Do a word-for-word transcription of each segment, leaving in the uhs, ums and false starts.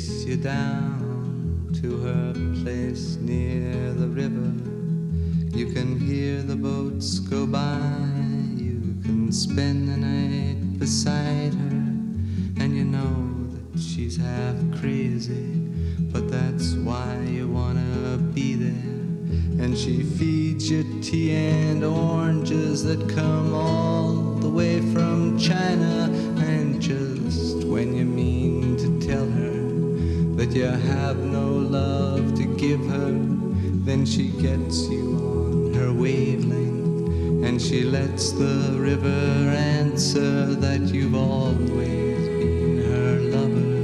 takes you down to her place near the river. You can hear the boats go by. You can spend the night beside her. And you know that she's half crazy, but that's why you wanna be there. And she feeds you tea and oranges that come all the way from China. And just when you mean to tell her that you have no love to give her, then she gets you on her wavelength, and she lets the river answer that you've always been her lover.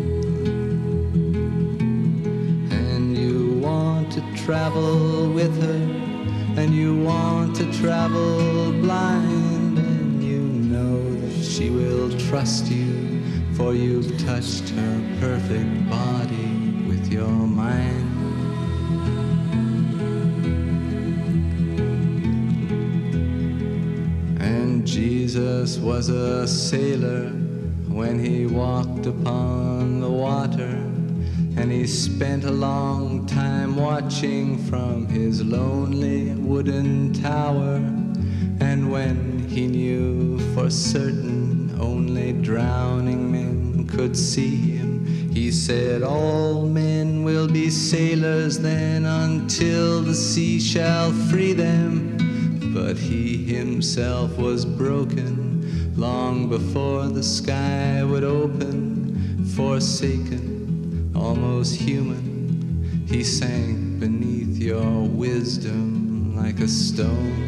And you want to travel with her, and you want to travel blind, and you know that she will trust you, for you've touched her perfect body with your mind. And Jesus was a sailor when he walked upon the water, and he spent a long time watching from his lonely wooden tower. And when he knew for certain only drowning men could see him, he said, all men will be sailors then until the sea shall free them. But he himself was broken long before the sky would open. Forsaken, almost human, he sank beneath your wisdom like a stone.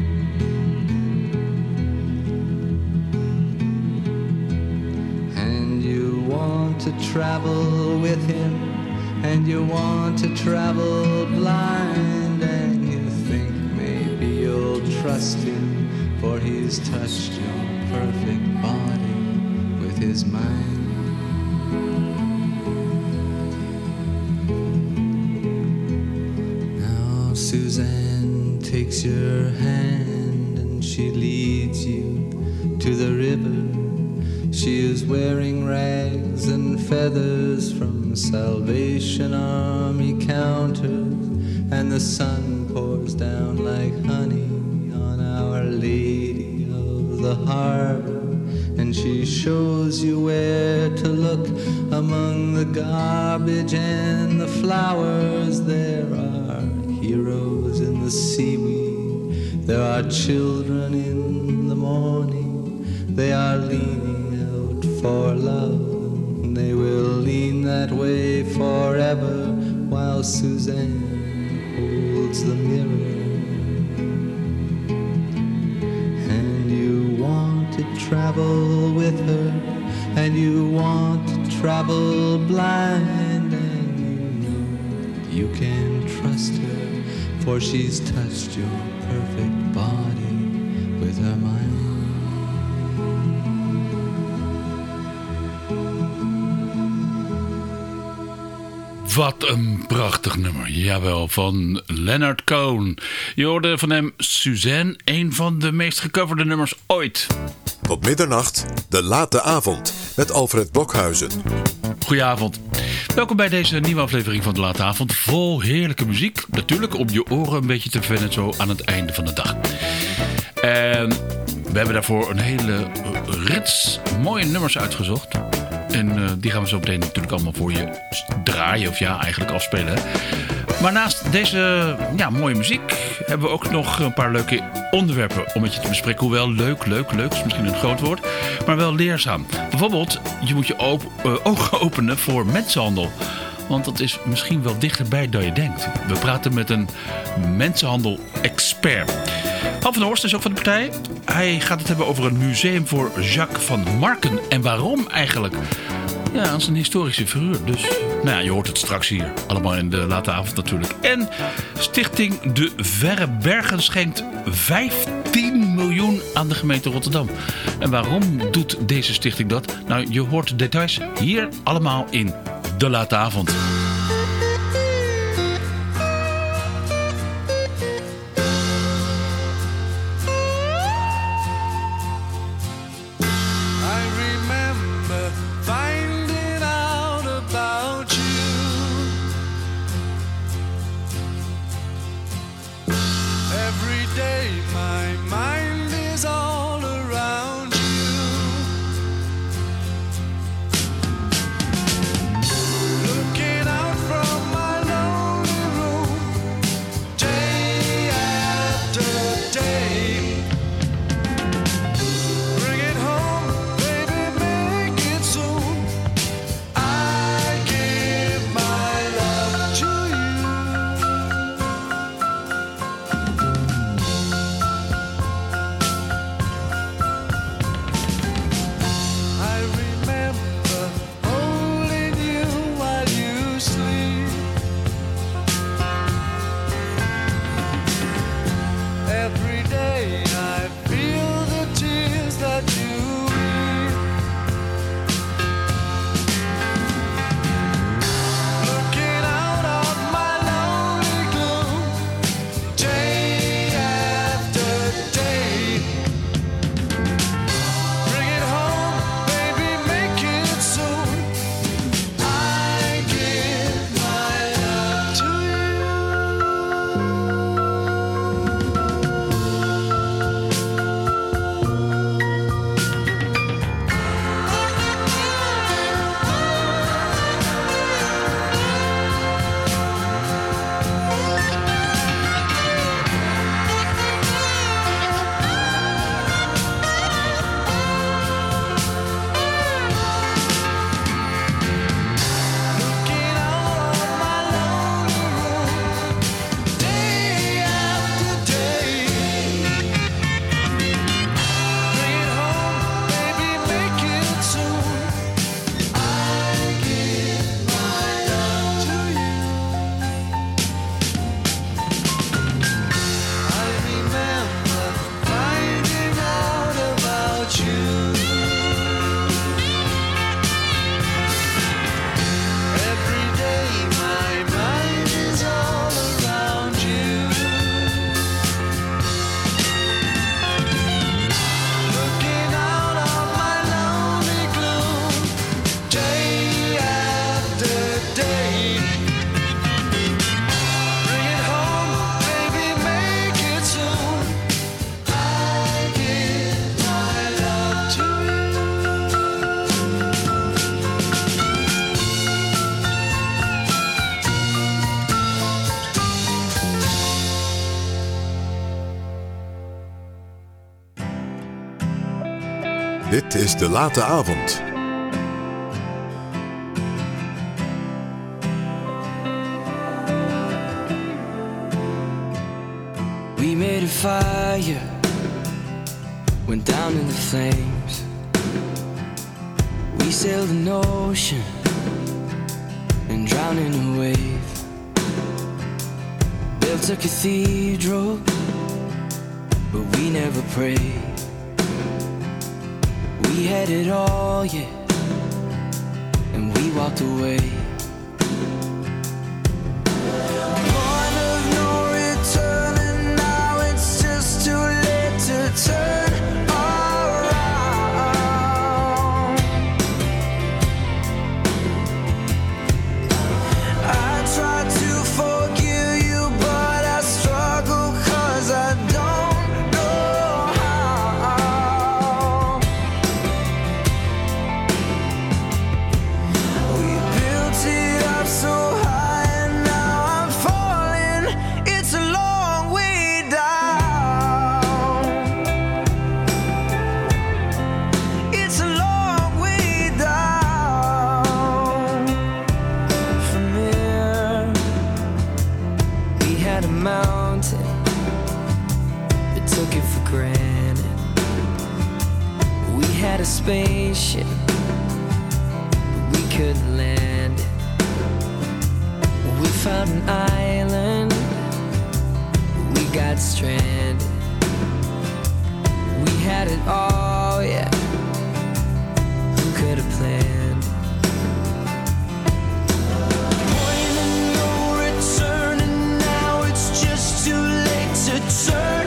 And you want to travel with him, and you want to travel blind, and you think maybe you'll trust him, for he's touched your perfect body with his mind. Suzanne takes your hand and she leads you to the river. She is wearing rags and feathers from Salvation Army counters, and the sun pours down like honey on Our Lady of the Harbor. And she shows you where to look among the garbage and the flowers. There are heroes in the seaweed, there are children in the morning. They are leaning out for love, and they will lean that way forever while Suzanne holds the mirror. And you want to travel with her, and you want to travel blind, and you know you can trust her, for she's touched your perfect body with her mind. Wat een prachtig nummer, jawel, van Leonard Cohen. Je hoorde van hem Suzanne, een van de meest gecoverde nummers ooit. Tot middernacht, de late avond, met Alfred Blokhuizen. Goedenavond. Welkom bij deze nieuwe aflevering van de late avond. Vol heerlijke muziek, natuurlijk om je oren een beetje te verwennen zo aan het einde van de dag. En we hebben daarvoor een hele rits mooie nummers uitgezocht. En uh, die gaan we zo meteen natuurlijk allemaal voor je draaien. Of ja, eigenlijk afspelen. Hè? Maar naast deze ja, mooie muziek hebben we ook nog een paar leuke onderwerpen om met je te bespreken. Hoewel leuk, leuk, leuk is misschien een groot woord. Maar wel leerzaam. Bijvoorbeeld, je moet je op, uh, ogen openen voor mensenhandel. Want dat is misschien wel dichterbij dan je denkt. We praten met een mensenhandel-expert. Han van der Horst is ook van de partij. Hij gaat het hebben over een museum voor Jacques van Marken. En waarom eigenlijk? Ja, dat is een historische figuur. Dus nou ja, je hoort het straks hier. Allemaal in de late avond natuurlijk. En Stichting De Verre Bergen schenkt vijftien miljoen aan de gemeente Rotterdam. En waarom doet deze stichting dat? Nou, je hoort de details hier allemaal in de late avond. I remember finding out about Dit is De Late Avond. We made a fire, went down in the flames. We sailed an ocean and drowned in a wave. Built a cathedral, but we never prayed. We had it all, yeah, and we walked away. Point of no return, and now it's just too late to turn around. I tried to forgive you, but I struggle 'cause I don't know how. We built it up so high, and now I'm falling. It's a long way down. It's a long way down from here. We had a mountain, but took it for granted. We had a spaceship, but we couldn't land it. We found an island, but we got stranded. We had it all, yeah. Who could have planned it? Point of no return, and now it's just too late to turn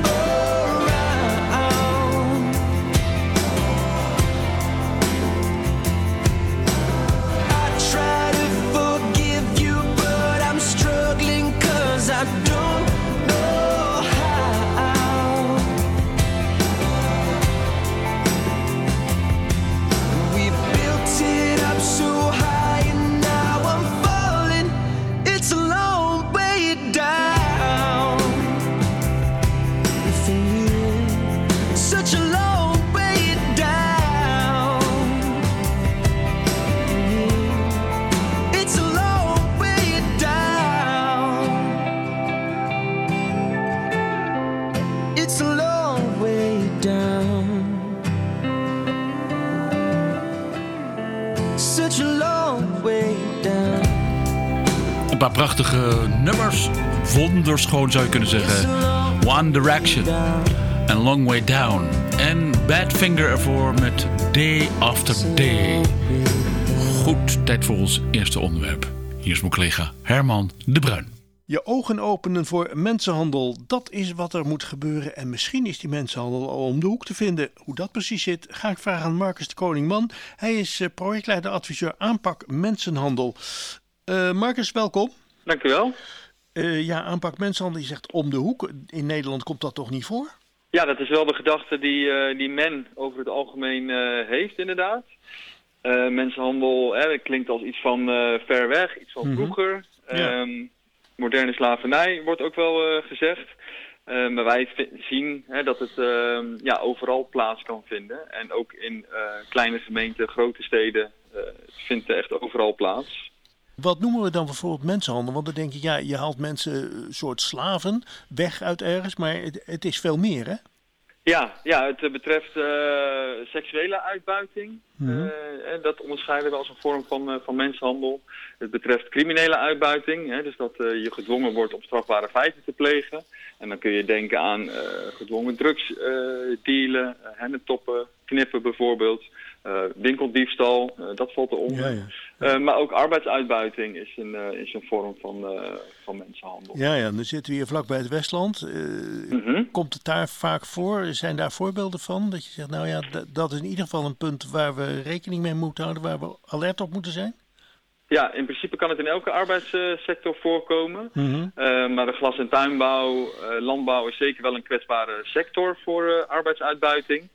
around. I try to forgive you, but I'm struggling 'cause I don't know how. We built it up so high, and now I'm falling. It's a long way down from here. Such a long way down from here. It's a long way down. It's a long way down. Such a long way down. Een paar prachtige nummers. Wonderschoon zou je kunnen zeggen. One Direction en Long Way Down. En Badfinger ervoor met Day After Day. Goed, tijd voor ons eerste onderwerp. Hier is mijn collega Herman de Bruin. Je ogen openen voor mensenhandel, dat is wat er moet gebeuren. En misschien is die mensenhandel al om de hoek te vinden. Hoe dat precies zit, ga ik vragen aan Marcus de Koningman. Hij is uh, projectleider adviseur aanpak mensenhandel. Uh, Marcus, welkom. Dank u wel. Uh, ja, aanpak mensenhandel, je zegt om de hoek. In Nederland komt dat toch niet voor? Ja, dat is wel de gedachte die, uh, die men over het algemeen uh, heeft, inderdaad. Uh, mensenhandel hè, klinkt als iets van uh, ver weg, iets van Mm-hmm. vroeger. Ja. Um, moderne slavernij wordt ook wel uh, gezegd. Uh, maar wij v- zien hè, dat het uh, ja, overal plaats kan vinden. En ook in uh, kleine gemeenten, grote steden, uh, het vindt echt overal plaats. Wat noemen we dan bijvoorbeeld mensenhandel? Want dan denk je, ja, je haalt mensen een soort slaven weg uit ergens. Maar het, het is veel meer, hè? Ja, ja, het betreft uh, seksuele uitbuiting. Mhm. Uh, en dat onderscheiden we als een vorm van, uh, van mensenhandel. Het betreft criminele uitbuiting. Hè, dus dat uh, je gedwongen wordt om strafbare feiten te plegen. En dan kun je denken aan uh, gedwongen drugs uh, dealen, uh, hennetoppen, knippen bijvoorbeeld. Uh, winkeldiefstal, uh, dat valt eronder. Ja, ja. Uh, maar ook arbeidsuitbuiting is een, uh, is een vorm van, uh, van mensenhandel. Ja, ja, dan zitten we hier vlakbij het Westland. Uh, Mm-hmm. Komt het daar vaak voor? Zijn daar voorbeelden van? Dat je zegt, nou ja, d- dat is in ieder geval een punt waar we rekening mee moeten houden, waar we alert op moeten zijn? Ja, in principe kan het in elke arbeidssector voorkomen. Mm-hmm. Uh, maar de glas- en tuinbouw, uh, landbouw is zeker wel een kwetsbare sector voor uh, arbeidsuitbuiting.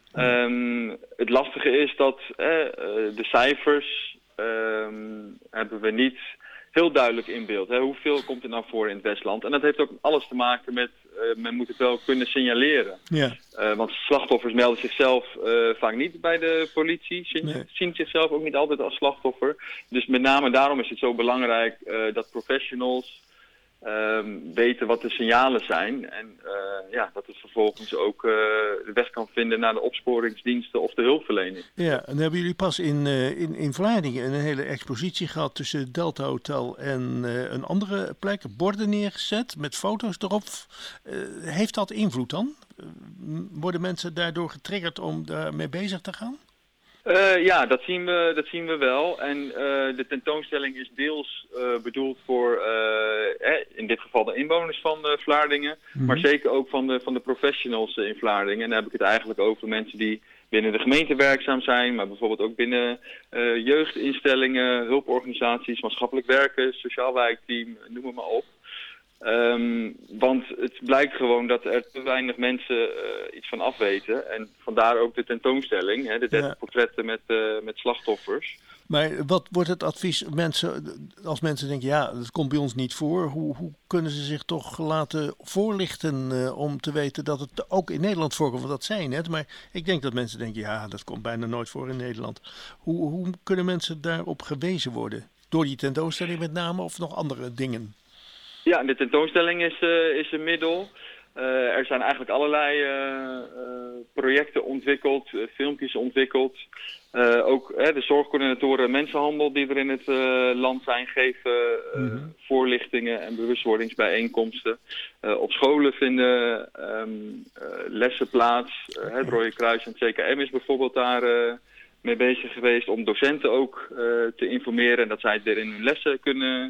Um, het lastige is dat uh, de cijfers um, hebben we niet heel duidelijk in beeld. Hè? Hoeveel komt er nou voor in het Westland? En dat heeft ook alles te maken met, uh, men moet het wel kunnen signaleren. Ja. Uh, want slachtoffers melden zichzelf uh, vaak niet bij de politie, zien, Nee. zien zichzelf ook niet altijd als slachtoffer. Dus met name daarom is het zo belangrijk uh, dat professionals um, weten wat de signalen zijn. En uh, ja, dat het vervolgens ook uh, de weg kan vinden naar de opsporingsdiensten of de hulpverlening. Ja, en dan hebben jullie pas in, uh, in, in Vlaardingen een hele expositie gehad tussen Delta Hotel en uh, een andere plek. Borden neergezet met foto's erop. Uh, heeft dat invloed dan? Uh, worden mensen daardoor getriggerd om daarmee bezig te gaan? Uh, ja, dat zien we, dat zien we wel. En uh, de tentoonstelling is deels uh, bedoeld voor, uh, eh, in dit geval de inwoners van uh, Vlaardingen, mm-hmm. maar zeker ook van de, van de professionals uh, in Vlaardingen. En dan heb ik het eigenlijk over mensen die binnen de gemeente werkzaam zijn, maar bijvoorbeeld ook binnen uh, jeugdinstellingen, hulporganisaties, maatschappelijk werken, sociaal wijkteam, noem het maar op. Um, want het blijkt gewoon dat er te weinig mensen uh, iets van afweten. En vandaar ook de tentoonstelling, hè, de dertig ja. portretten met, uh, met slachtoffers. Maar wat wordt het advies mensen, als mensen denken, ja, dat komt bij ons niet voor. Hoe, hoe kunnen ze zich toch laten voorlichten uh, om te weten dat het ook in Nederland voorkomt? Want dat zijn het, maar ik denk dat mensen denken, ja, dat komt bijna nooit voor in Nederland. Hoe, hoe kunnen mensen daarop gewezen worden? Door die tentoonstelling met name of nog andere dingen? Ja, de tentoonstelling is, uh, is een middel. Uh, er zijn eigenlijk allerlei uh, uh, projecten ontwikkeld, uh, filmpjes ontwikkeld. Uh, ook uh, de zorgcoördinatoren mensenhandel die er in het uh, land zijn, geven uh, mm-hmm. voorlichtingen en bewustwordingsbijeenkomsten. Uh, op scholen vinden um, uh, lessen plaats. Uh, het Rode Kruis en het C K M is bijvoorbeeld daar uh, mee bezig geweest om docenten ook uh, te informeren en dat zij het weer in hun lessen kunnen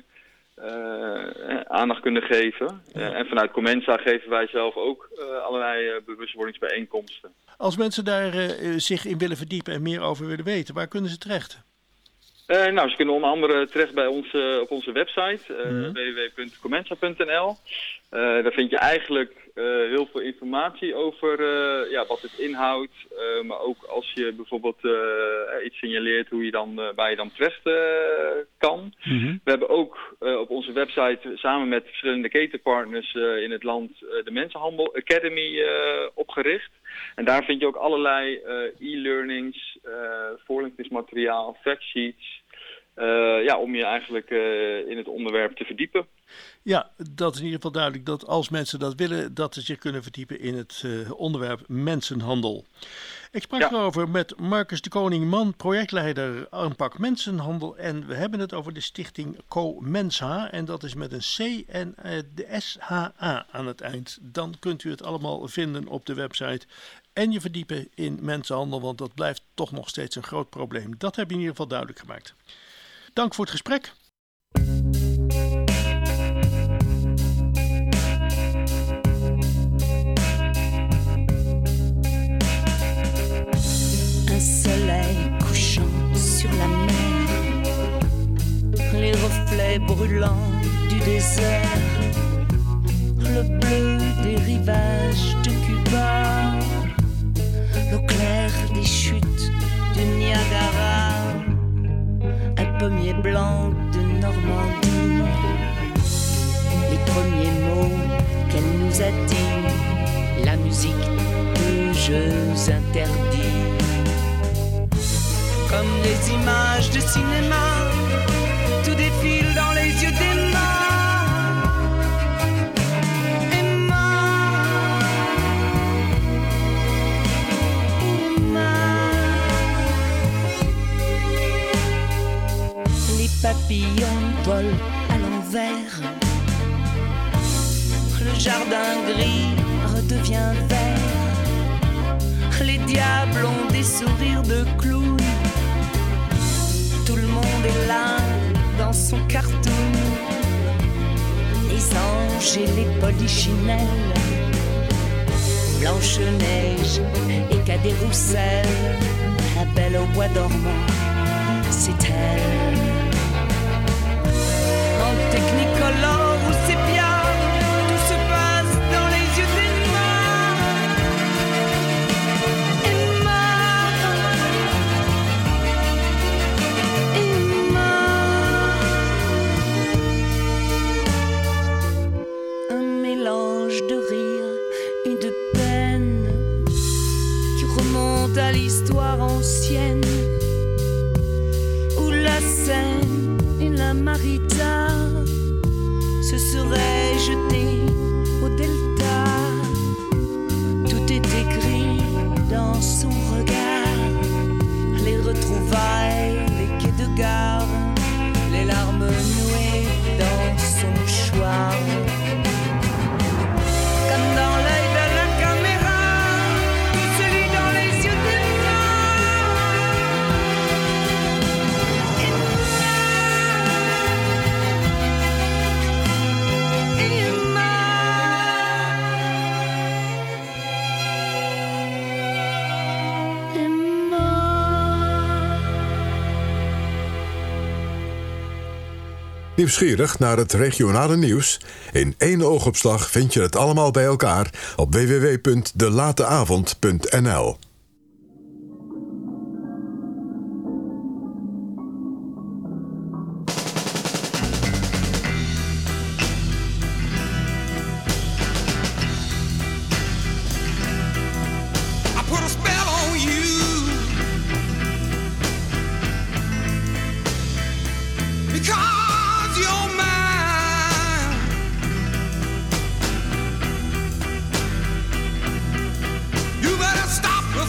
Uh, aandacht kunnen geven. Ja. Uh, en vanuit Comensa geven wij zelf ook uh, allerlei uh, bewustwordingsbijeenkomsten. Als mensen daar uh, zich in willen verdiepen en meer over willen weten, waar kunnen ze terecht? Uh, nou, ze kunnen onder andere terecht bij ons uh, op onze website, uh, mm-hmm. w w w punt comensa punt n l. Uh, daar vind je eigenlijk uh, heel veel informatie over uh, ja, wat het inhoudt. Uh, maar ook als je bijvoorbeeld uh, iets signaleert hoe je dan, uh, waar je dan terecht uh, kan. Mm-hmm. We hebben ook uh, op onze website samen met verschillende ketenpartners uh, in het land uh, de Mensenhandel Academy uh, opgericht. En daar vind je ook allerlei uh, e-learnings, uh, voorlichtingsmateriaal, factsheets. Uh, ja, om je eigenlijk uh, in het onderwerp te verdiepen. Ja, dat is in ieder geval duidelijk dat als mensen dat willen, dat ze zich kunnen verdiepen in het uh, onderwerp mensenhandel. Ik sprak ja. erover met Marcus de Koning-Man, projectleider aanpak mensenhandel. En we hebben het over de stichting Comensa. En dat is met een C en uh, de S H A aan het eind. Dan kunt u het allemaal vinden op de website. En je verdiepen in mensenhandel, want dat blijft toch nog steeds een groot probleem. Dat heb je in ieder geval duidelijk gemaakt. Dank voor het gesprek. Un soleil couchant sur la mer, les reflets brûlants du désert, le bleu des rivages de Cuba, l'eau claire des chutes du Niagara, un pommier blanc de Normandie, les premiers mots qu'elle nous a dit, la musique de jeux interdits. Comme des images de cinéma, tout défile dans les yeux d'Emma. Emma, Emma. Les papillons volent à l'envers, le jardin gris redevient vert, les diables ont des sourires de clowns. Tout le monde est là dans son cartoon. Les anges et les polichinelles, Blanche-Neige et Cadet-Roussel, la belle au bois dormant, c'est elle. En technicolore ou sépia, tout se passe dans les yeux d'Emma. Emma, Emma. Margarita se serait jetée au delta. Tout est écrit dans son regard, les retrouvailles, les quais de gare, les larmes nouées dans son mouchoir. Comme dans l'œil de la caméra, tout se lit dans les yeux des Nieuwsgierig naar het regionale nieuws? In één oogopslag vind je het allemaal bij elkaar op w w w punt de late avond punt n l. Stop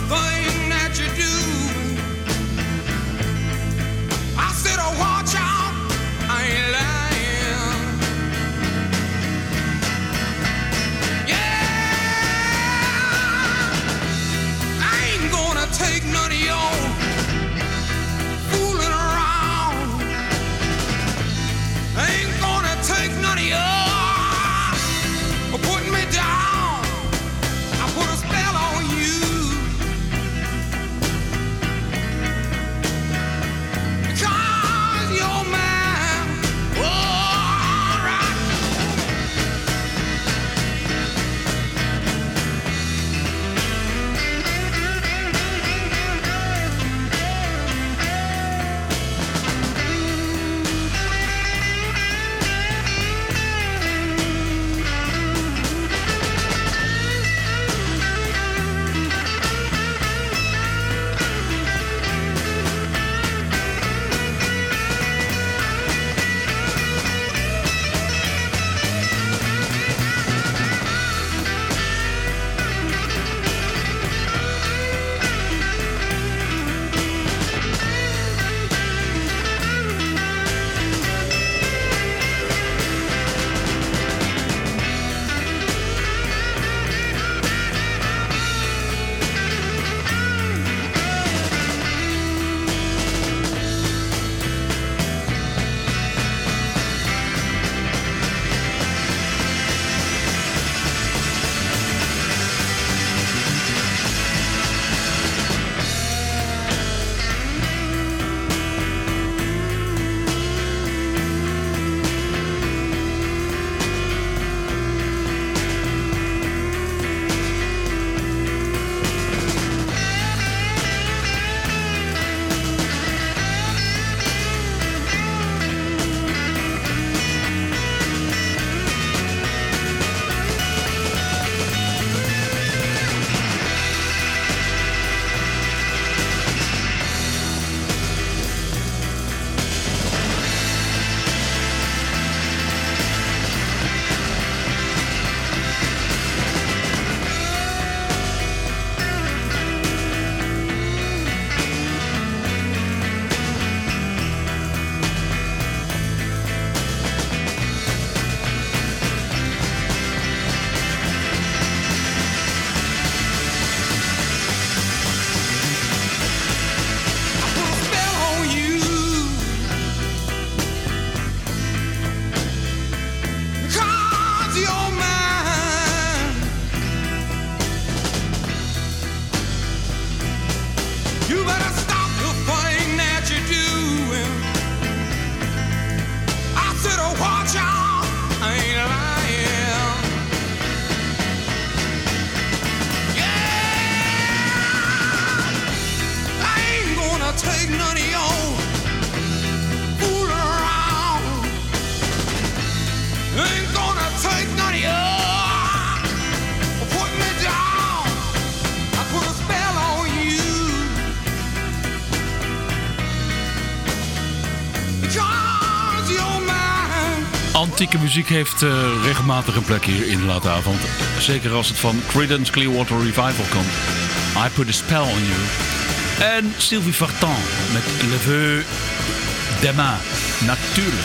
romantieke muziek heeft uh, regelmatig een plek hier in de late avond. Zeker als het van Creedence Clearwater Revival komt. I Put a Spell on You. En Sylvie Vartan met Le Vœu d'Emma. Natuurlijk.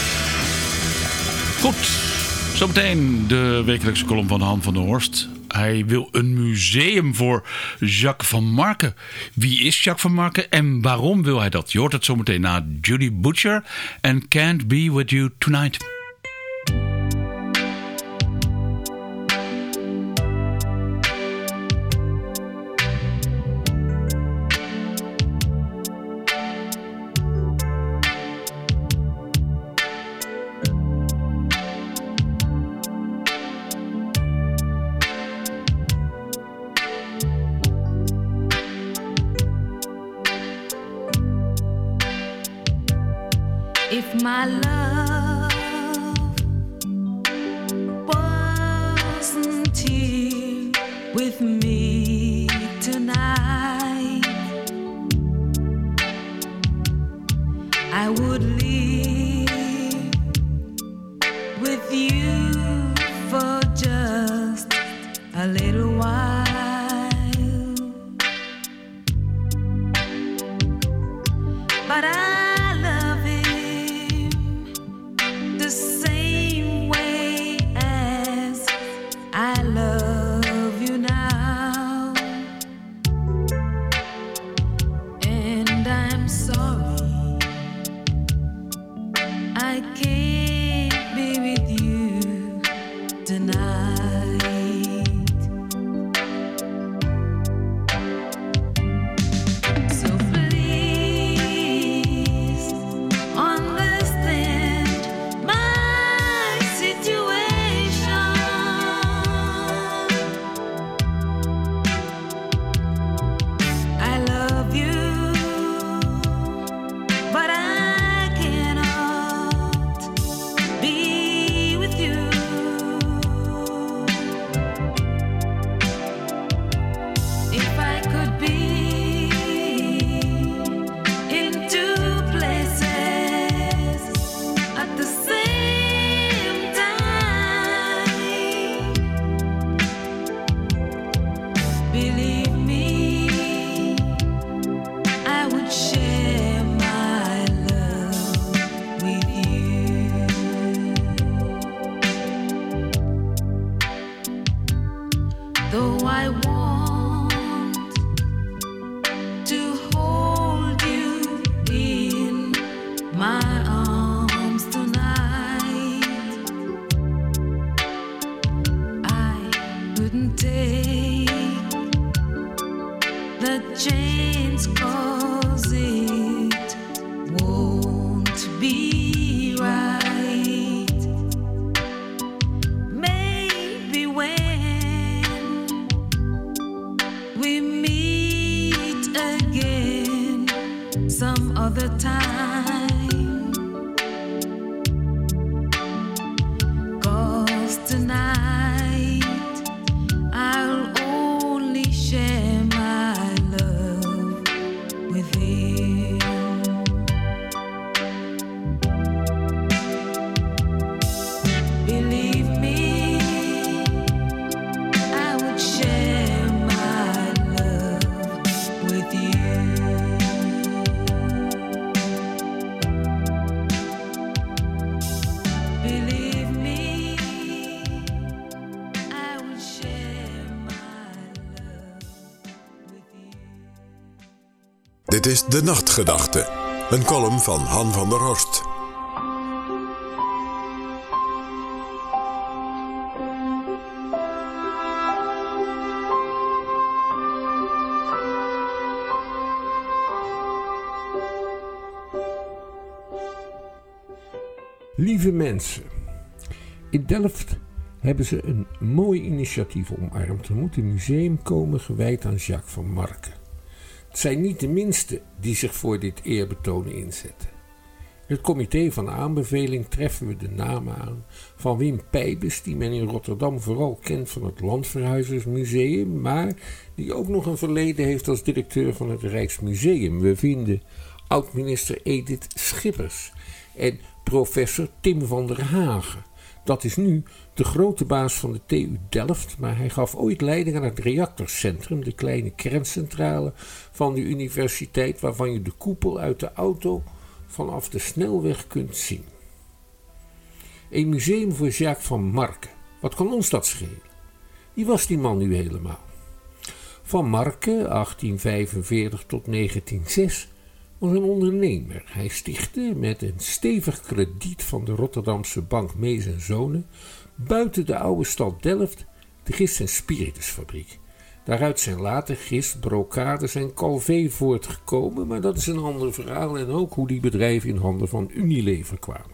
Goed. Zometeen de wekelijkse column van Han van der Horst. Hij wil een museum voor Jacques van Marken. Wie is Jacques van Marken en waarom wil hij dat? Je hoort het zometeen na Judy Butcher en Can't Be With You Tonight. If my love wasn't here with me tonight, I would live with you for just a little while. But I Dit is De Nachtgedachte, een column van Han van der Horst. Lieve mensen, in Delft hebben ze een mooi initiatief omarmd. Er moet een museum komen gewijd aan Jacques van Marken. Het zijn niet de minsten die zich voor dit eerbetoon inzetten. In het comité van aanbeveling treffen we de namen aan van Wim Pijbes, die men in Rotterdam vooral kent van het Landverhuizersmuseum, maar die ook nog een verleden heeft als directeur van het Rijksmuseum. We vinden oud-minister Edith Schippers en professor Tim van der Hagen. Dat is nu de grote baas van de T U Delft, maar hij gaf ooit leiding aan het reactorcentrum, de kleine kerncentrale van de universiteit, waarvan je de koepel uit de auto vanaf de snelweg kunt zien. Een museum voor Jacques van Marke. Wat kan ons dat schelen? Wie was die man nu helemaal? Van Marke, achttien vijfenveertig tot negentien zes, was een ondernemer. Hij stichtte met een stevig krediet van de Rotterdamse bank Mees en Zonen buiten de oude stad Delft de gist- en spiritusfabriek. Daaruit zijn later gist, brocades en Calvé voortgekomen, maar dat is een ander verhaal en ook hoe die bedrijven in handen van Unilever kwamen.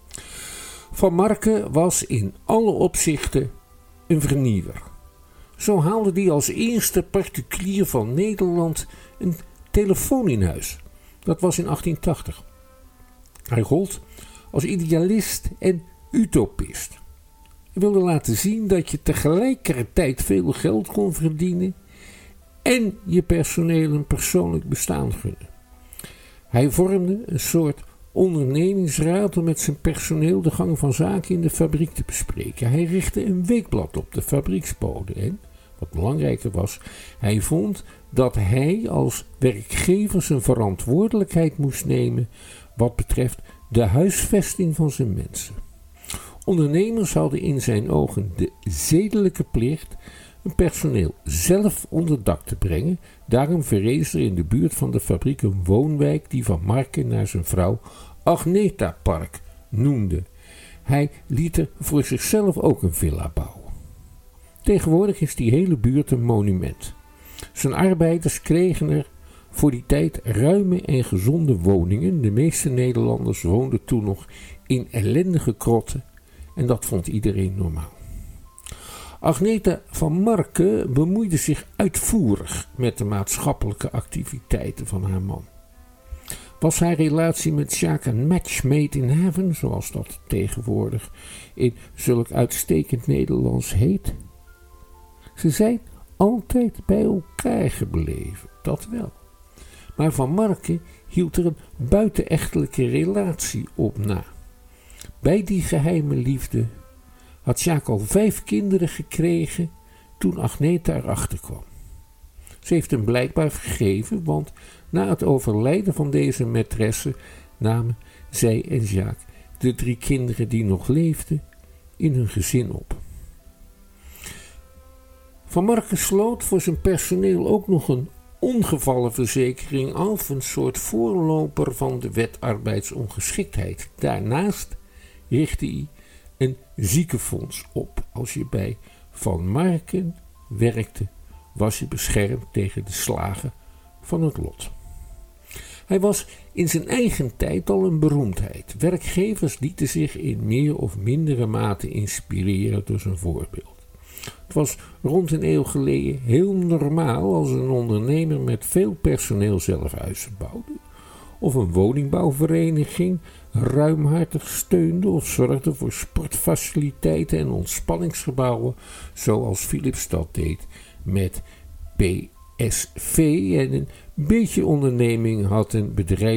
Van Marke was in alle opzichten een vernieuwer. Zo haalde hij als eerste particulier van Nederland een telefoon in huis. Dat was in achttien tachtig. Hij gold als idealist en utopist. Hij wilde laten zien dat je tegelijkertijd veel geld kon verdienen en je personeel een persoonlijk bestaan gunnen. Hij vormde een soort ondernemingsraad om met zijn personeel de gang van zaken in de fabriek te bespreken. Hij richtte een weekblad op, de Fabrieksbode, en, wat belangrijker was, hij vond dat hij als werkgever zijn verantwoordelijkheid moest nemen wat betreft de huisvesting van zijn mensen. Ondernemers hadden in zijn ogen de zedelijke plicht hun personeel zelf onder dak te brengen. Daarom verrees er in de buurt van de fabriek een woonwijk die Van Marke naar zijn vrouw Agneta Park noemde. Hij liet er voor zichzelf ook een villa bouwen. Tegenwoordig is die hele buurt een monument. Zijn arbeiders kregen er voor die tijd ruime en gezonde woningen. De meeste Nederlanders woonden toen nog in ellendige krotten en dat vond iedereen normaal. Agneta Van Marke bemoeide zich uitvoerig met de maatschappelijke activiteiten van haar man. Was haar relatie met Jacques een match made in heaven, zoals dat tegenwoordig in zulk uitstekend Nederlands heet? Ze zijn altijd bij elkaar gebleven, dat wel. Maar Van Marke hield er een buitenechtelijke relatie op na. Bij die geheime liefde had Jacques al vijf kinderen gekregen toen Agneta erachter kwam. Ze heeft hem blijkbaar vergeven, want na het overlijden van deze maîtresse namen zij en Jacques de drie kinderen die nog leefden in hun gezin op. Van Marke sloot voor zijn personeel ook nog een ongevallenverzekering af, een soort voorloper van de wet arbeidsongeschiktheid. Daarnaast richtte hij een ziekenfonds op. Als je bij Van Marken werkte, was je beschermd tegen de slagen van het lot. Hij was in zijn eigen tijd al een beroemdheid. Werkgevers lieten zich in meer of mindere mate inspireren door zijn voorbeeld. Het was rond een eeuw geleden heel normaal als een ondernemer met veel personeel zelf huizen bouwde, of een woningbouwvereniging ruimhartig steunde of zorgde voor sportfaciliteiten en ontspanningsgebouwen, zoals Philips dat deed met P S V, en een beetje onderneming had een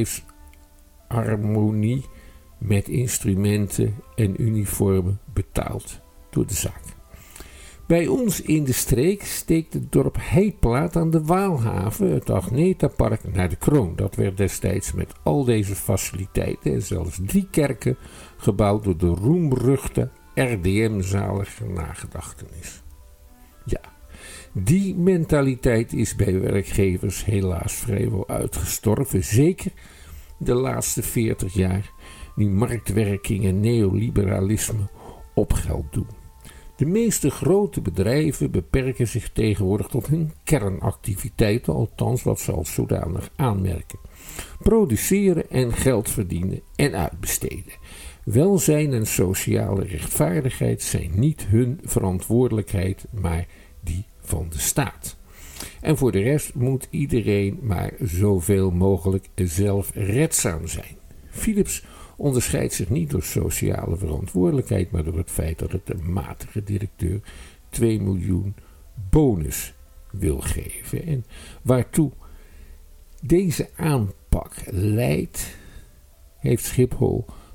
bedrijfsharmonie met instrumenten en uniformen betaald door de zaak. Bij ons in de streek steekt het dorp Heiplaat aan de Waalhaven, het Agneta Park, naar de kroon. Dat werd destijds met al deze faciliteiten en zelfs drie kerken gebouwd door de roemruchte R D M-zalige nagedachtenis. Ja, die mentaliteit is bij werkgevers helaas vrijwel uitgestorven, zeker de laatste veertig jaar, nu marktwerking en neoliberalisme op geld doen. De meeste grote bedrijven beperken zich tegenwoordig tot hun kernactiviteiten, althans wat ze als zodanig aanmerken. Produceren en geld verdienen en uitbesteden. Welzijn en sociale rechtvaardigheid zijn niet hun verantwoordelijkheid, maar die van de staat. En voor de rest moet iedereen maar zoveel mogelijk zelfredzaam zijn. Philips onderscheidt zich niet door sociale verantwoordelijkheid, maar door het feit dat het de matige directeur twee miljoen bonus wil geven. En waartoe deze aanpak leidt, heeft Schiphol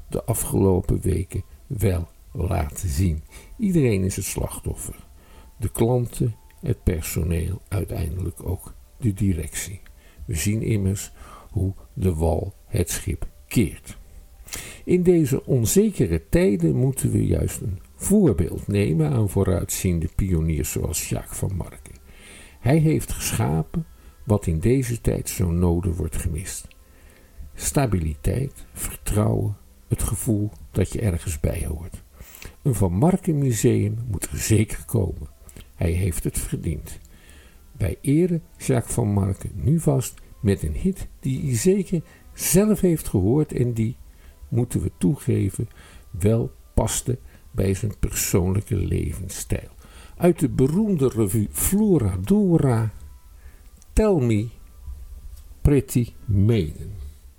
de afgelopen weken wel laten zien. Iedereen is het slachtoffer. De klanten, het personeel, uiteindelijk ook de directie. We zien immers hoe de wal het schip keert. In deze onzekere tijden moeten we juist een voorbeeld nemen aan vooruitziende pioniers zoals Jacques van Marken. Hij heeft geschapen wat in deze tijd zo nodig wordt gemist. Stabiliteit, vertrouwen, het gevoel dat je ergens bij hoort. Een Van Marken museum moet er zeker komen. Hij heeft het verdiend. Wij eren Jacques van Marken nu vast met een hit die hij zeker zelf heeft gehoord en die, moeten we toegeven, wel paste bij zijn persoonlijke levensstijl. Uit de beroemde revue Floradora, Tell Me, Pretty Maiden.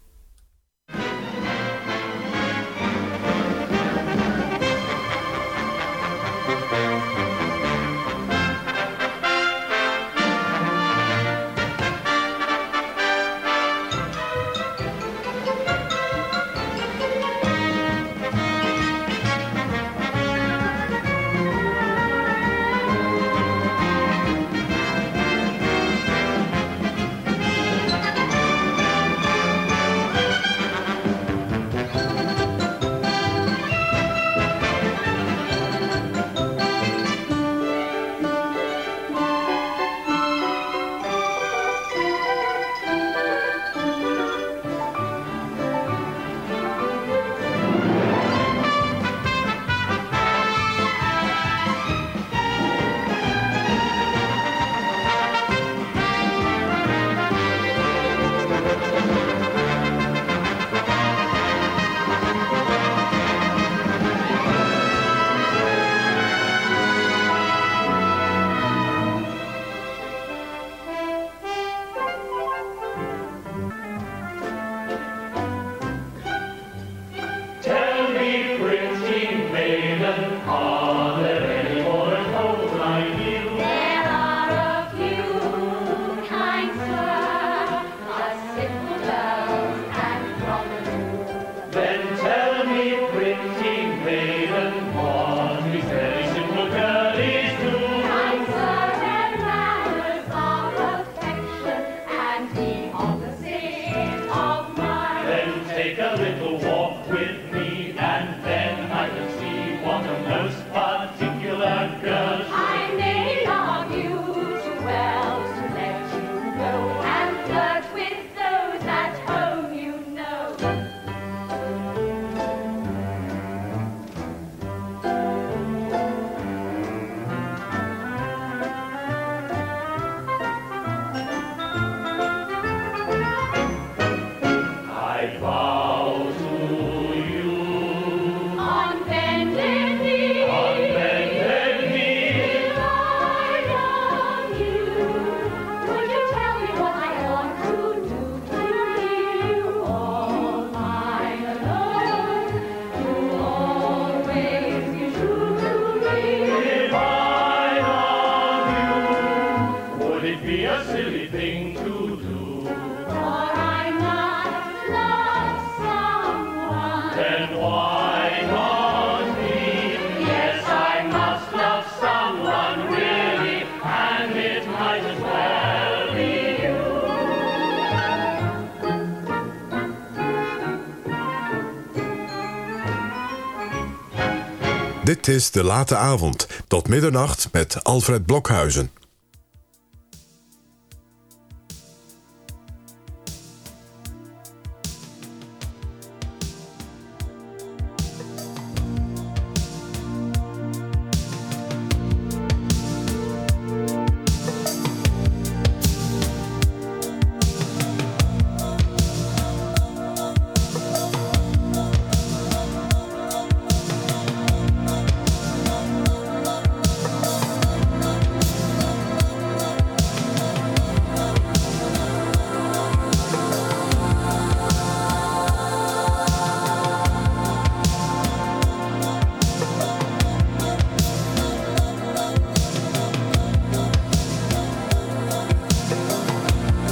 Dit is De Late Avond, tot middernacht met Alfred Blokhuizen.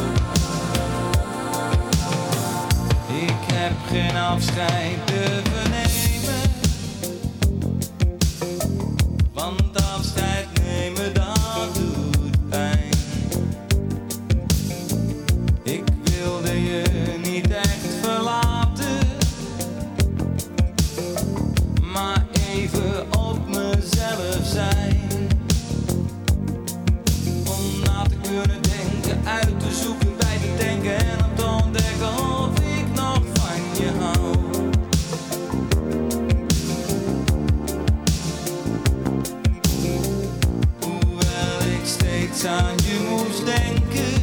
Geen afscheid durven steeds aan je moest denken,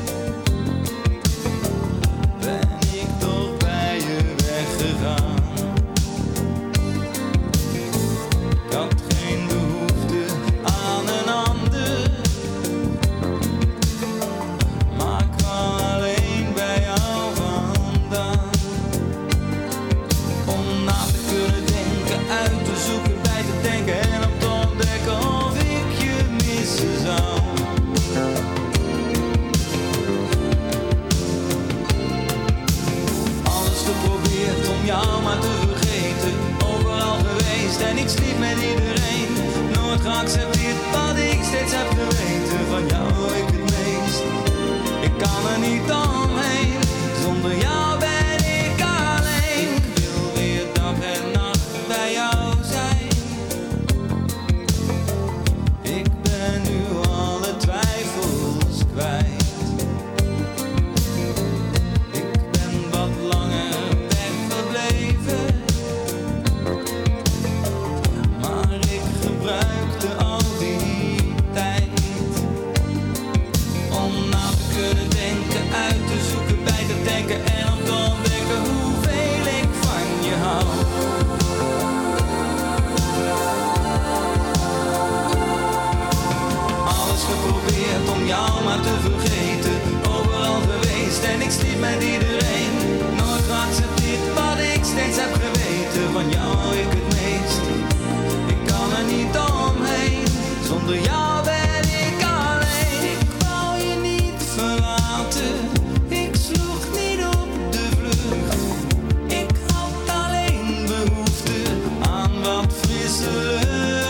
ben ik toch bij je weggegaan. Ik had geen behoefte aan een ander, maar ik kwam alleen bij jou vandaan. Om na te kunnen denken, uit te zoeken, bij te denken en om te ontdekken of ik je missen zou. Alles geprobeerd om jou maar te vergeten, overal geweest en ik sliep met iedereen. Nooit geaccepteerd wat ik steeds heb geweten, van jou hou ik het meest. Ik kan er niet omheen, zonder jou ben ik alleen. Ik wil weer dag en nacht bij jou zijn. Ik ben nu alle twijfels kwijt. Ik ben wat langer weggebleven, maar ik gebruikte al die tijd om na te kunnen denken, uit te zoeken, bij te denken en om te ontdekken hoeveel ik van je hou. Alles geprobeerd om jou maar te vergeten, overal geweest en ik sliep met iedereen. Nooit geaccepteerd wat ik steeds heb geweten, van jou hou ik het meest. Ik kan er niet omheen, zonder jou ben ik alleen. Ik wou je niet verlaten, ik sloeg niet op de vlucht. Ik had alleen behoefte aan wat frisse lucht.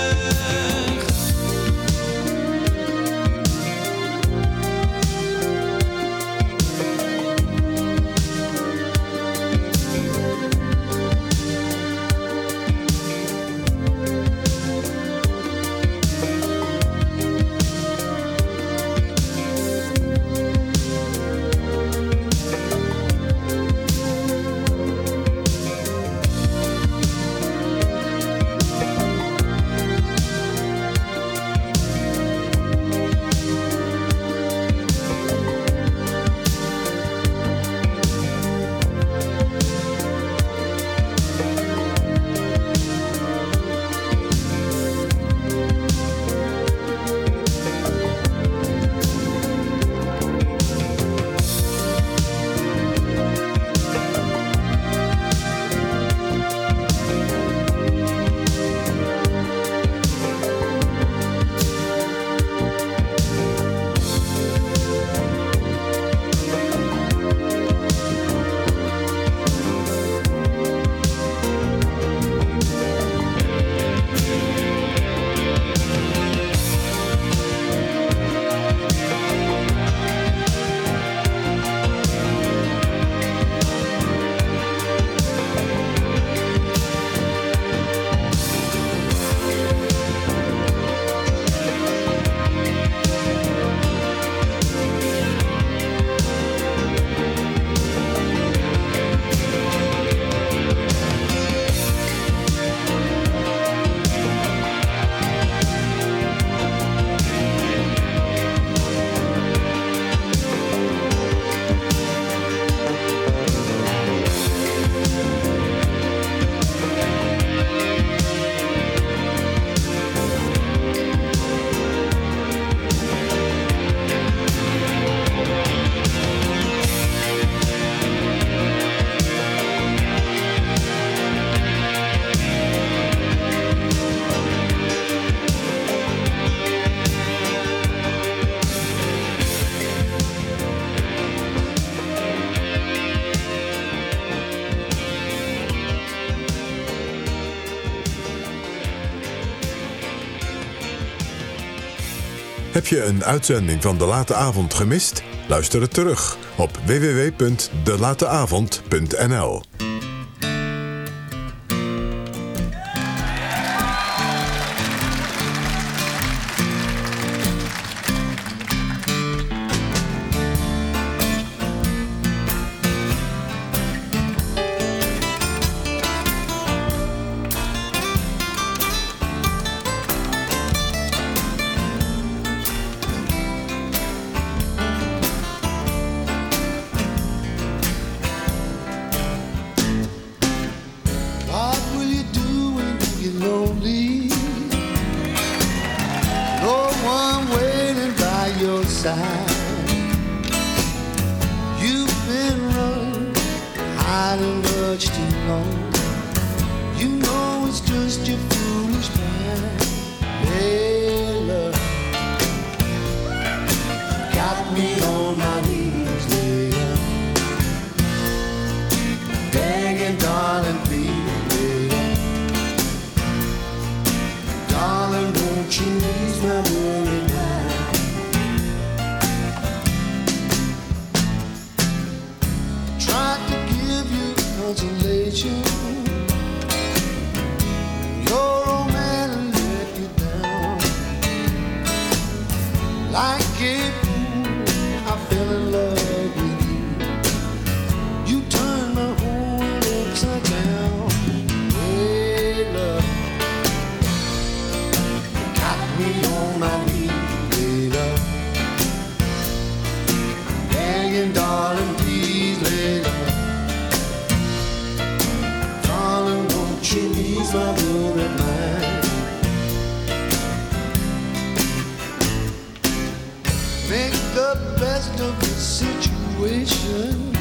Heb je een uitzending van De Late Avond gemist? Luister het terug op w w w punt de late avond punt n l. one waiting by your side. You've been running, hiding much too long. You know it's just your foolish pride. Hey, love, got me on my knees, later, begging, darling, please, later, darling, won't you ease my worried mind? Tried to give you consolation. Your old man let you down. Like a fool, I fell in love with you. You turned my whole world upside down. Hey, love, got me on my knees, hey, love, begging, darling, please, hey, love, darling, won't you ease my worried mind? Make the best of the situation,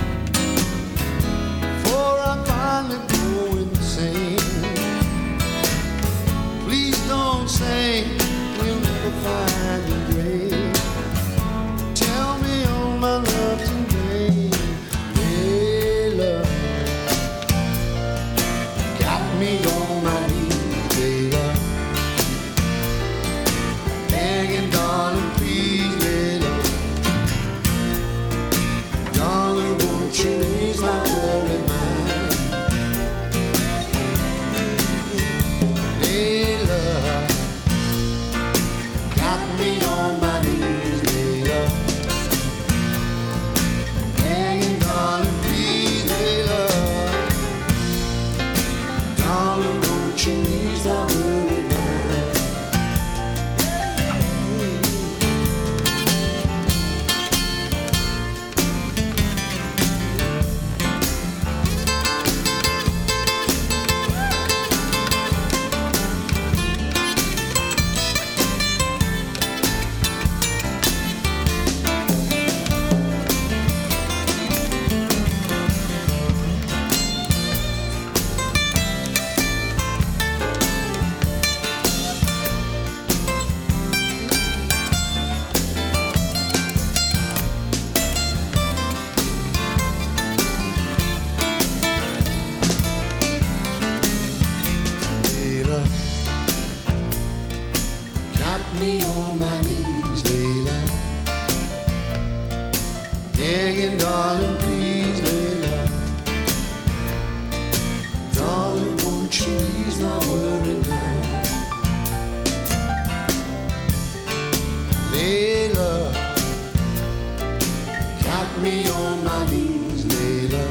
for I finally go insane. Please don't say we'll never find a grave. Tell me all my love today. Hey, love, got me on my knees, hey, love, begging, darling, please, hey, love, darling, won't you ease my worried mind? Hey, love, got me on my knees, hey, love, begging, darling, please, hey, love, darling, won't you ease my worried mind? Layla, got me on my knees, Layla, begging, darling, please, Layla, darling, won't you ease my worried mind? Layla, got me on my knees, Layla,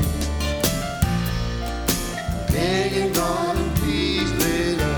begging, darling, please, Layla.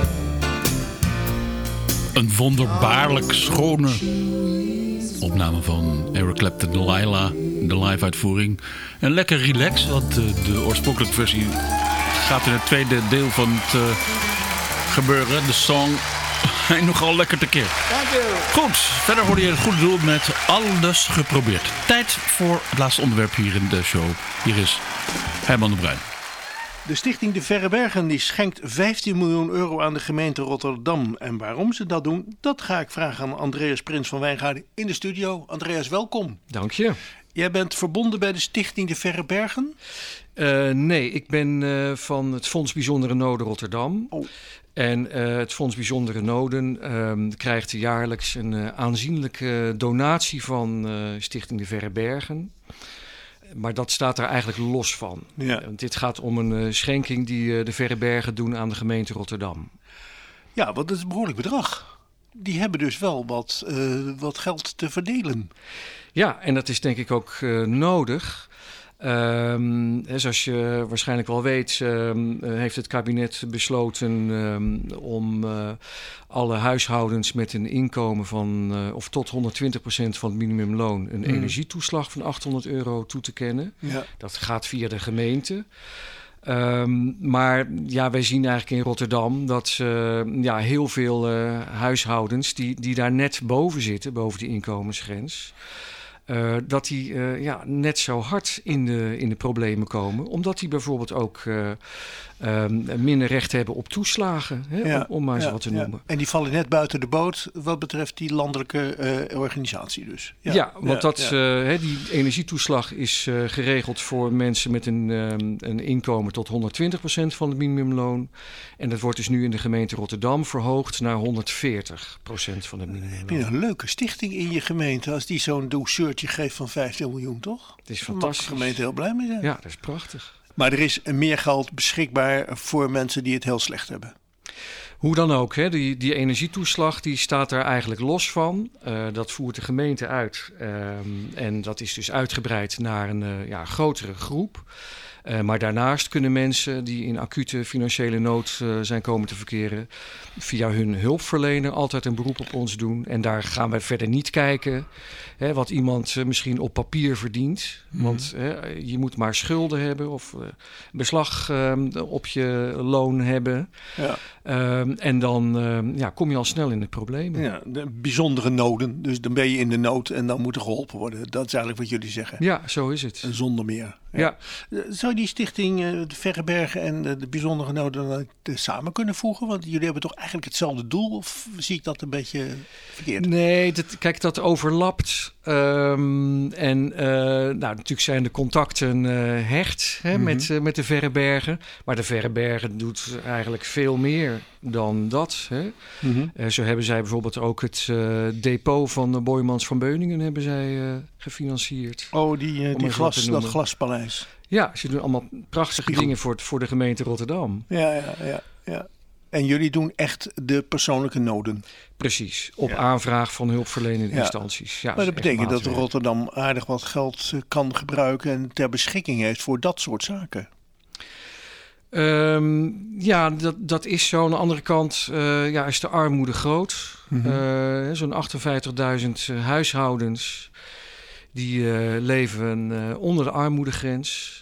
Een wonderbaarlijk schone opname van Eric Clapton, Delilah, de live uitvoering. En lekker relax, want uh, de oorspronkelijke versie gaat in het tweede deel van het uh, gebeuren. De song nogal lekker tekeer. Dank je. Goed, verder hoorde je het goede doel met alles geprobeerd. Tijd voor het laatste onderwerp hier in de show. Hier is Herman de Bruin. De stichting De Verre Bergen die schenkt vijftien miljoen euro aan de gemeente Rotterdam. En waarom ze dat doen, dat ga ik vragen aan Andreas Prins van Wijngaarden in de studio. Andreas, welkom. Dank je. Jij bent verbonden bij de stichting De Verre Bergen? Uh, nee, ik ben uh, van het Fonds Bijzondere Noden Rotterdam. Oh. En uh, het Fonds Bijzondere Noden uh, krijgt jaarlijks een uh, aanzienlijke donatie van uh, Stichting De Verre Bergen. Maar dat staat er eigenlijk los van. Ja. Want dit gaat om een uh, schenking die uh, De Verre Bergen doen aan de gemeente Rotterdam. Ja, want dat is een behoorlijk bedrag. Die hebben dus wel wat, uh, wat geld te verdelen. Ja, en dat is denk ik ook uh, nodig. Um, zoals je waarschijnlijk wel weet, um, heeft het kabinet besloten um, om uh, alle huishoudens met een inkomen van uh, of tot honderdtwintig procent van het minimumloon een mm. energietoeslag van achthonderd euro toe te kennen. Ja. Dat gaat via de gemeente. Um, maar ja, wij zien eigenlijk in Rotterdam dat uh, ja, heel veel uh, huishoudens die, die daar net boven zitten, boven de inkomensgrens, Uh, dat die uh, ja, net zo hard in de, in de problemen komen. Omdat die bijvoorbeeld ook uh, um, minder recht hebben op toeslagen. Hè, Ja, om, om maar eens ja, wat te ja. noemen. En die vallen net buiten de boot wat betreft die landelijke uh, organisatie dus. Ja, ja want ja, dat, ja. Uh, hè, die energietoeslag is uh, geregeld voor mensen met een, um, een inkomen tot honderdtwintig procent van het minimumloon. En dat wordt dus nu in de gemeente Rotterdam verhoogd naar honderdveertig procent van het minimumloon. Heb je een leuke stichting in je gemeente als die zo'n douceurtje geeft van vijftien miljoen, toch? Het is Daar mag fantastisch. de gemeente heel blij mee zijn. Ja, dat is prachtig. Maar er is meer geld beschikbaar voor mensen die het heel slecht hebben. Hoe dan ook, hè, die, die energietoeslag die staat daar eigenlijk los van. Uh, dat voert de gemeente uit. Um, en dat is dus uitgebreid naar een uh, ja, grotere groep. Uh, maar daarnaast kunnen mensen die in acute financiële nood uh, zijn komen te verkeren, via hun hulpverlener altijd een beroep op ons doen. En daar gaan wij verder niet kijken hè, wat iemand uh, misschien op papier verdient. Mm-hmm. Want hè, je moet maar schulden hebben of uh, beslag uh, op je loon hebben. Ja. Uh, en dan uh, ja, kom je al snel in de problemen. Ja, de bijzondere noden. Dus dan ben je in de nood en dan moet er geholpen worden. Dat is eigenlijk wat jullie zeggen. Ja, zo is het. En zonder meer. Ja. Ja. Zou die stichting uh, de Verrebergen en de, de bijzondere noden dan uh, samen kunnen voegen? Want jullie hebben toch eigenlijk hetzelfde doel? Of zie ik dat een beetje verkeerd? Nee, dat, kijk, dat overlapt. Um, en uh, nou, natuurlijk zijn de contacten uh, hecht hè, mm-hmm. met, uh, met de Verrebergen. Maar de Verrebergen doet eigenlijk veel meer dan dat. Hè. Mm-hmm. Uh, zo hebben zij bijvoorbeeld ook het uh, depot van de Boijmans van Beuningen hebben zij uh, gefinancierd. Oh, die, uh, die glas, dat glaspaleis. Ja, ze doen allemaal prachtige Spiegel. dingen voor, voor de gemeente Rotterdam. Ja, ja, ja, ja. En jullie doen echt de persoonlijke noden. Precies, op ja. aanvraag van hulpverlenende ja. instanties. Ja, maar dat betekent dat maatwerk. Rotterdam aardig wat geld kan gebruiken en ter beschikking heeft voor dat soort zaken. Um, ja, dat, dat is zo. Aan de andere kant uh, ja, is de armoede groot. Mm-hmm. Uh, zo'n achtenvijftigduizend huishoudens die uh, leven uh, onder de armoedegrens.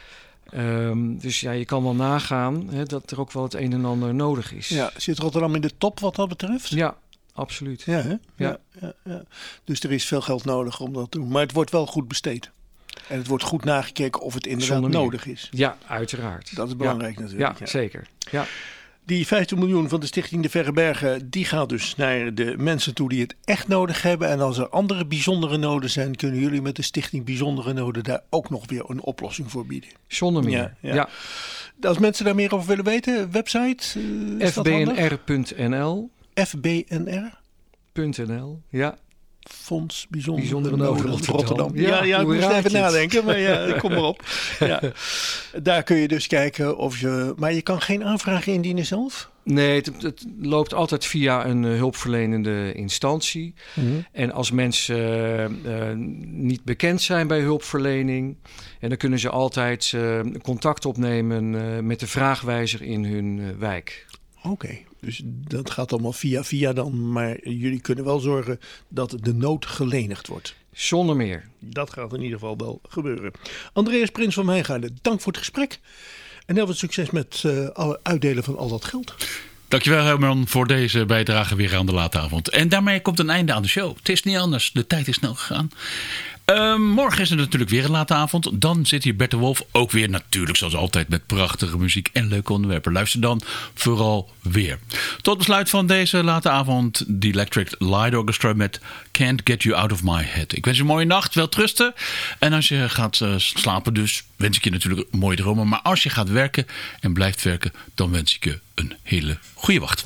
Um, dus ja, je kan wel nagaan hè, dat er ook wel het een en ander nodig is. Ja, zit Rotterdam in de top wat dat betreft? Ja, absoluut. Ja, hè? Ja. Ja, ja, ja. Dus er is veel geld nodig om dat te doen. Maar het wordt wel goed besteed. En het wordt goed nagekeken of het inderdaad nodig is. Ja, uiteraard. Dat is belangrijk ja. natuurlijk. Ja, ja, zeker. Ja. Die vijftien miljoen van de Stichting de Verrebergen, die gaat dus naar de mensen toe die het echt nodig hebben. En als er andere bijzondere noden zijn, kunnen jullie met de Stichting Bijzondere Noden daar ook nog weer een oplossing voor bieden. Zonder meer, ja. ja. ja. Als mensen daar meer over willen weten, website? Uh, f b n r punt n l F B N R punt n l, ja. Fonds Bijzondere, Bijzondere Noden Rotterdam. Rotterdam. Ja, ja, ja ik moest even nadenken, maar ja, kom maar op. Ja. Daar kun je dus kijken of je... Maar je kan geen aanvragen indienen zelf? Nee, het, het loopt altijd via een uh, hulpverlenende instantie. Mm-hmm. En als mensen uh, uh, niet bekend zijn bij hulpverlening... En dan kunnen ze altijd uh, contact opnemen uh, met de vraagwijzer in hun uh, wijk. Oké, okay, dus dat gaat allemaal via via dan. Maar jullie kunnen wel zorgen dat de nood gelenigd wordt. Zonder meer. Dat gaat in ieder geval wel gebeuren. Andreas Prins van Mijngaarden, dank voor het gesprek. En heel veel succes met uh, alle uitdelen van al dat geld. Dankjewel Herman voor deze bijdrage weer aan de late avond. En daarmee komt een einde aan de show. Het is niet anders, de tijd is snel gegaan. Uh, morgen is er natuurlijk weer een late avond. Dan zit hier Bert de Wolf ook weer natuurlijk zoals altijd met prachtige muziek en leuke onderwerpen. Luister dan vooral weer. Tot besluit van deze late avond The Electric Light Orchestra met Can't Get You Out of My Head. Ik wens je een mooie nacht, wel trusten. En als je gaat uh, slapen dus wens ik je natuurlijk mooie dromen. Maar als je gaat werken en blijft werken dan wens ik je een hele goede wacht.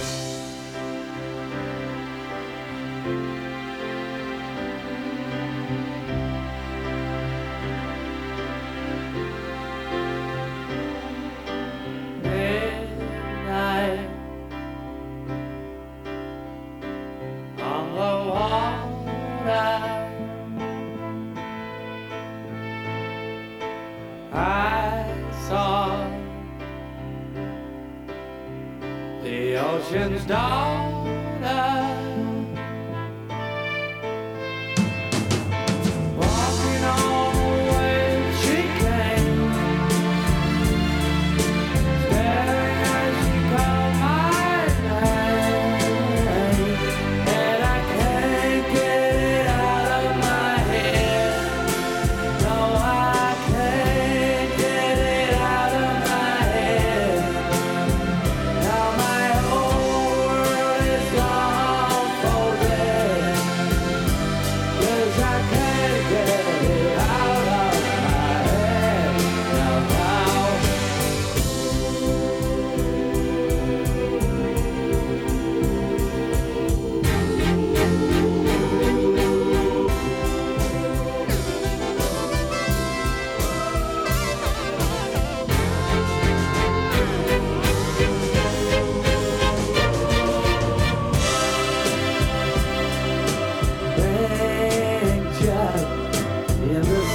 Ocean's daughter, walking on where she came,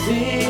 feel